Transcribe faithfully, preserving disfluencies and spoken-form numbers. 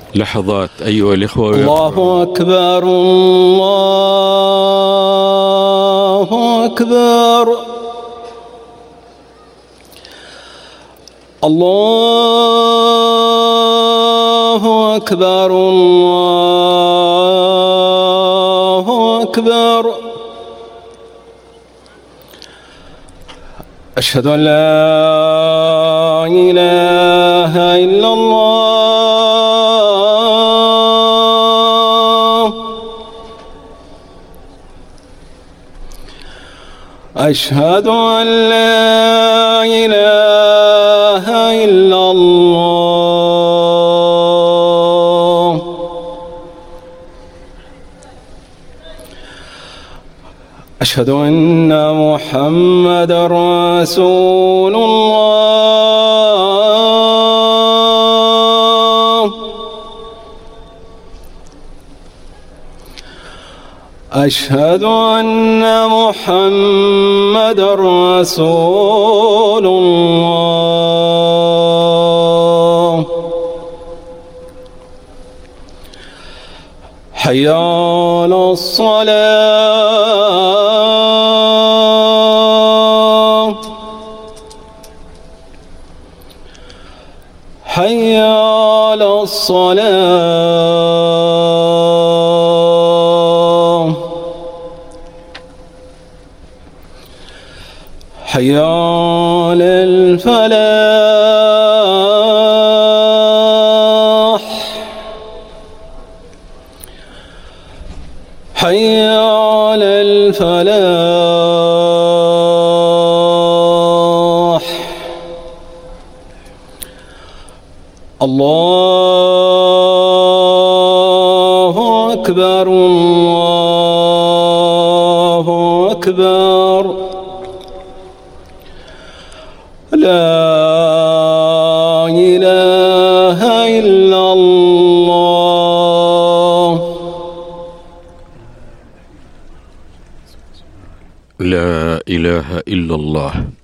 لحظات أيها الإخوة. الله أكبر الله أكبر الله أكبر الله أكبر. أشهد أن لا إله إلا الله. أشهد أن لا إله إلا الله. أشهد أن محمدًا رسول الله. أشهد أن محمدًا رسول الله. حي على الصلاة. حي على الصلاة. حي على الفلاح. حي على الفلاح. الله أكبر الله أكبر. لا إله إلا الله. لا إله إلا الله.